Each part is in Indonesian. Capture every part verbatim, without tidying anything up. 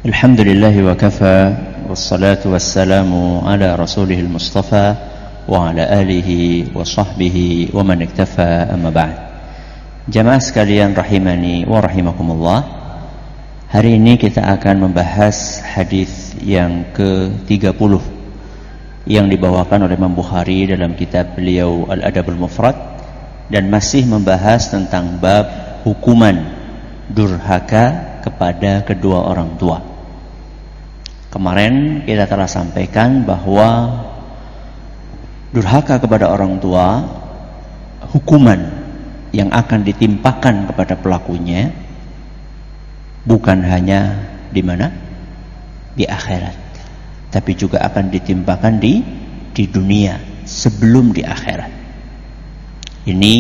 Alhamdulillah wa kafa wassalatu wassalamu ala rasulihil mustafa wa ala alihi wa sahbihi wa man iktafa amma ba'd. Jamaah sekalian rahimani wa rahimakumullah. Hari ini kita akan membahas hadis yang ke tiga puluh yang dibawakan oleh Imam Bukhari dalam kitab beliau Al-Adabul Mufrad, dan masih membahas tentang bab hukuman durhaka kepada kedua orang tua. Kemarin kita telah sampaikan bahwa durhaka kepada orang tua, hukuman yang akan ditimpakan kepada pelakunya bukan hanya di mana? Di akhirat, tapi juga akan ditimpakan di di dunia sebelum di akhirat. Ini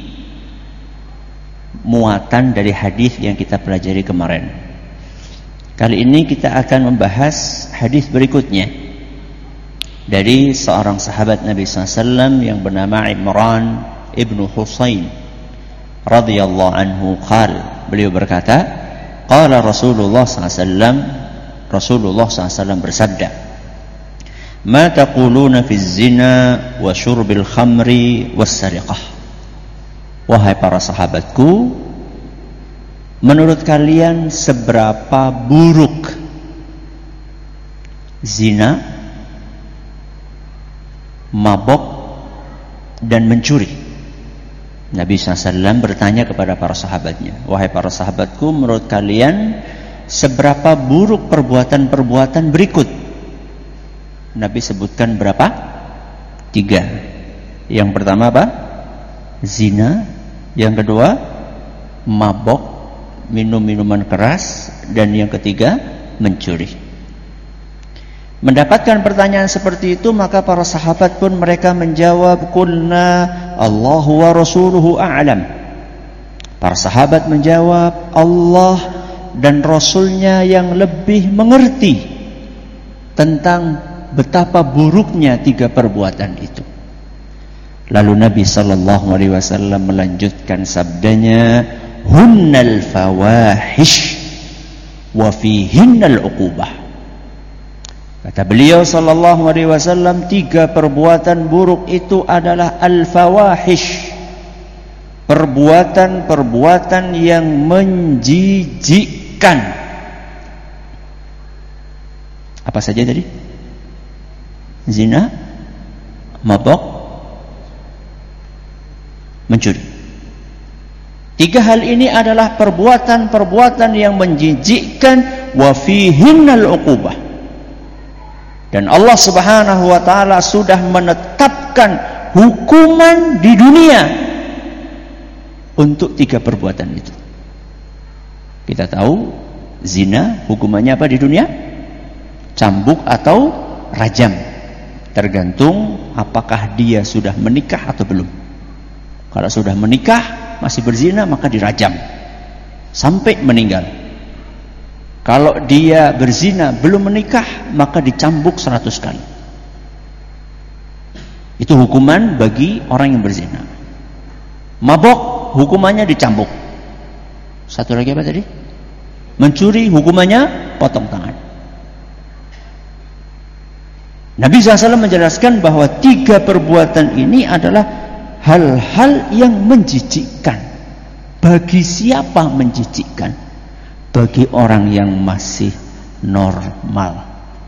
muatan dari hadis yang kita pelajari kemarin. Kali ini kita akan membahas hadis berikutnya dari seorang sahabat Nabi sallallahu alaihi wasallam yang bernama Imran ibnu Husain radhiyallahu anhu. Qala, beliau berkata, qala Rasulullah sallallahu alaihi wasallam, Rasulullah sallallahu alaihi wasallam bersabda, ma taquluna fi zina wa syurbil khamri was sariqah. Wahai para sahabatku, menurut kalian seberapa buruk zina, mabok, dan mencuri? Nabi sallallahu alaihi wasallam bertanya kepada para sahabatnya, wahai para sahabatku, menurut kalian seberapa buruk perbuatan-perbuatan berikut? Nabi sebutkan berapa? Tiga. Yang pertama apa? Zina. Yang kedua, mabok, minum minuman keras, dan yang ketiga, mencuri. Mendapatkan pertanyaan seperti itu, maka para sahabat pun mereka menjawab, qulna Allahu wa rasuluhu a'lam. Para sahabat menjawab, Allah dan Rasulnya yang lebih mengerti tentang betapa buruknya tiga perbuatan itu. Lalu Nabi sallallahu alaihi wasallam melanjutkan sabdanya, hunnal fawahish wa fihinnal uqubah. Kata beliau sallallahu alaihi wasallam, tiga perbuatan buruk itu adalah al-fawahish, perbuatan-perbuatan yang menjijikkan. Apa saja tadi? Zina, mabok, mencuri. Tiga hal ini adalah perbuatan-perbuatan yang menjijikkan, wa fihinnal uqubah. Dan Allah Subhanahu wa taala sudah menetapkan hukuman di dunia untuk tiga perbuatan itu. Kita tahu zina hukumannya apa di dunia? Cambuk atau rajam, tergantung apakah dia sudah menikah atau belum. Kalau sudah menikah masih berzina, maka dirajam sampai meninggal. Kalau dia berzina belum menikah, maka dicambuk seratus kali. Itu hukuman bagi orang yang berzina. Mabok hukumannya dicambuk. Satu lagi apa tadi? Mencuri hukumannya potong tangan. Nabi sallallahu alaihi wasallam menjelaskan bahwa tiga perbuatan ini adalah hal-hal yang menjijikkan. Bagi siapa menjijikkan? Bagi orang yang masih normal.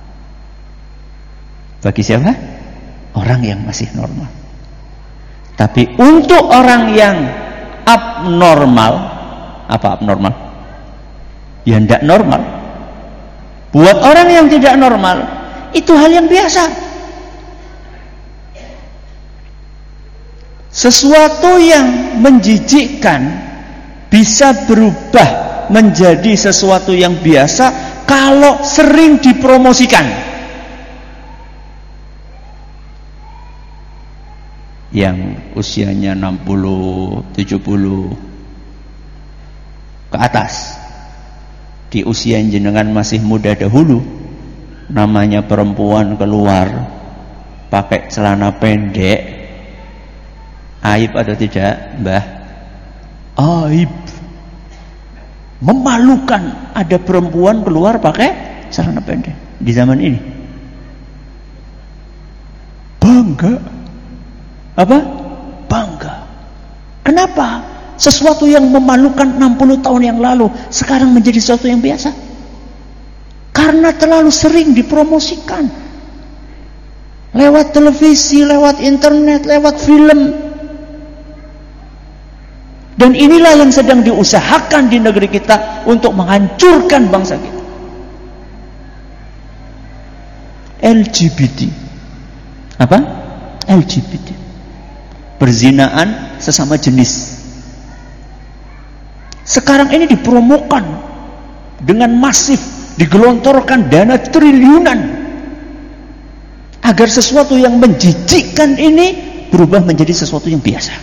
Bagi siapa? Orang yang masih normal. Tapi untuk orang yang abnormal, apa abnormal? Ya tidak normal. Buat orang yang tidak normal, itu hal yang biasa. Sesuatu yang menjijikkan bisa berubah menjadi sesuatu yang biasa kalau sering dipromosikan. Yang usianya enam puluh, tujuh puluh ke atas, di usia yang jenengan masih muda dahulu, namanya perempuan keluar pakai celana pendek, aib atau tidak, Mbah? Aib. Memalukan ada perempuan keluar pakai celana pendek di zaman ini? Bangga. Apa? Bangga. Kenapa? Sesuatu yang memalukan enam puluh tahun yang lalu sekarang menjadi sesuatu yang biasa. Karena terlalu sering dipromosikan. Lewat televisi, lewat internet, lewat film. Dan inilah yang sedang diusahakan di negeri kita untuk menghancurkan bangsa kita. L G B T. Apa? L G B T. Perzinaan sesama jenis. Sekarang ini dipromokan dengan masif, digelontorkan dana triliunan agar sesuatu yang menjijikkan ini berubah menjadi sesuatu yang biasa.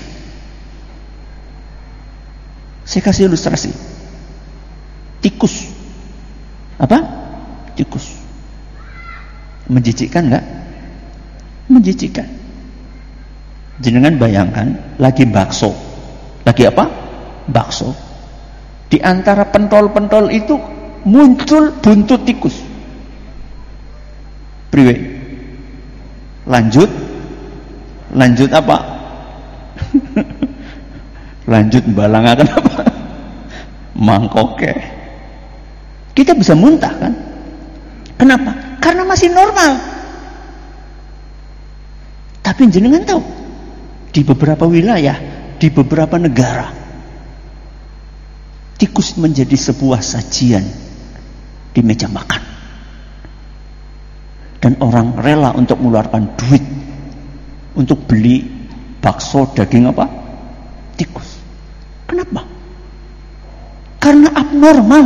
Saya kasih ilustrasi. Tikus. Apa? Tikus. Menjijikkan enggak? Menjijikkan. Jenengan bayangkan lagi bakso. Lagi apa? Bakso. Di antara pentol-pentol itu muncul buntut tikus. Priwe. Lanjut. Lanjut apa? Lanjut balangaken apa? Mangkoke. Kita bisa muntah kan? Kenapa? Karena masih normal. Tapi jenengan tahu, di beberapa wilayah, di beberapa negara, tikus menjadi sebuah sajian di meja makan. Dan orang rela untuk mengeluarkan duit untuk beli bakso daging apa? Tikus. Kenapa? Karena abnormal.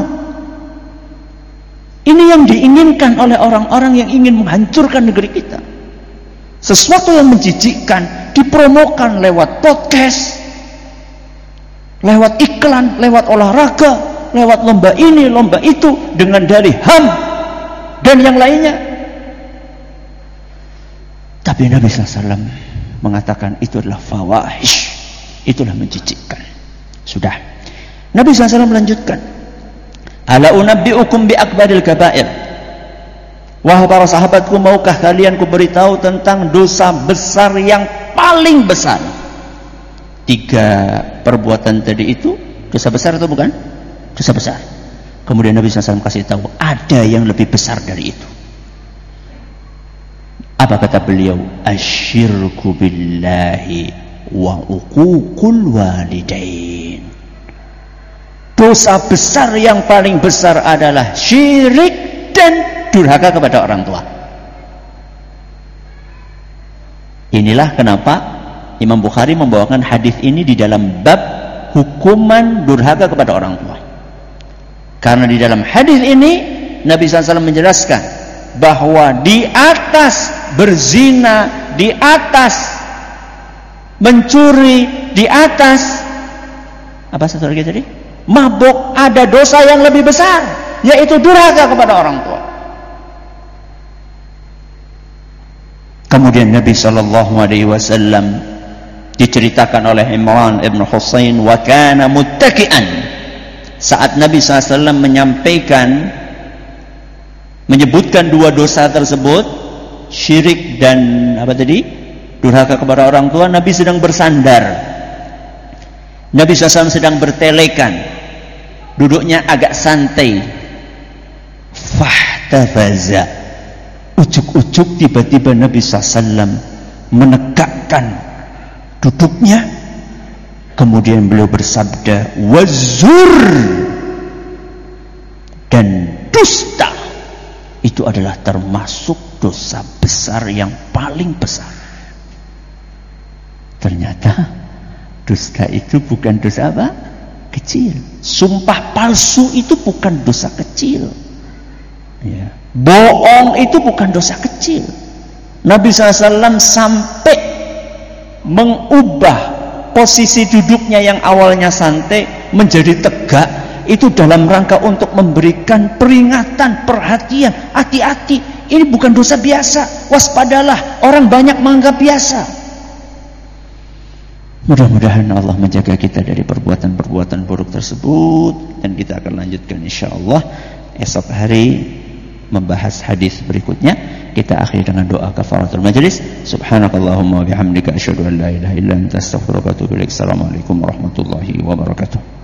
Ini yang diinginkan oleh orang-orang yang ingin menghancurkan negeri kita. Sesuatu yang menjijikkan dipromokan lewat podcast, lewat iklan, lewat olahraga, lewat lomba ini, lomba itu, dengan dalih H A M dan yang lainnya. Tapi Nabi sallallahu alaihi wasallam mengatakan itu adalah fawahish, itulah menjijikkan. Sudah. Nabi sallallahu alaihi wasallam melanjutkan, ala unabbiukum bi akbaril kabair. Wahai para sahabatku, maukah kalian kuberitahu tentang dosa besar yang paling besar? Tiga perbuatan tadi itu dosa besar atau bukan? Dosa besar. Kemudian Nabi sallallahu alaihi wasallam kasih tahu ada yang lebih besar dari itu. Apa kata beliau? Asyirku billahi wa uququl walidain. Dosa besar yang paling besar adalah syirik dan durhaka kepada orang tua. Inilah kenapa Imam Bukhari membawakan hadis ini di dalam bab hukuman durhaka kepada orang tua. Karena di dalam hadis ini Nabi sallallahu alaihi wasallam menjelaskan bahwa di atas berzina, di atas mencuri, di atas apa satu lagi tadi? Mabuk, ada dosa yang lebih besar, yaitu durhaka kepada orang tua. Kemudian Nabi sallallahu alaihi wasallam diceritakan oleh Imran ibn Husain, wa kana muttaki'an. Saat Nabi sallallahu alaihi wasallam menyampaikan, menyebutkan dua dosa tersebut, syirik dan apa tadi? Durhaka kepada orang tua, Nabi sedang bersandar. Nabi sallallahu alaihi wasallam sedang bertelekan. Duduknya agak santai. Fahtafaza. Ujuk-ujuk tiba-tiba Nabi sallallahu alaihi wasallam menegakkan duduknya. Kemudian beliau bersabda, wazur, dan dusta. Itu adalah termasuk dosa besar yang paling besar. Ternyata dusta itu bukan dosa apa? Kecil. Sumpah palsu itu bukan dosa kecil. Ya. Bohong itu bukan dosa kecil. Nabi sallallahu alaihi wasallam sampai mengubah posisi duduknya yang awalnya santai menjadi tegak, itu dalam rangka untuk memberikan peringatan, perhatian, hati-hati, ini bukan dosa biasa, waspadalah, orang banyak menganggap biasa. Mudah-mudahan Allah menjaga kita dari perbuatan-perbuatan buruk tersebut, dan kita akan lanjutkan insyaallah esok hari membahas hadis berikutnya. Kita akhiri dengan doa kafaratul majlis. Subhanakallahumma wa bihamdika asyhadu an la ilaha illa anta astaghfiruka wa atubu ilaik. Assalamualaikum warahmatullahi wabarakatuh.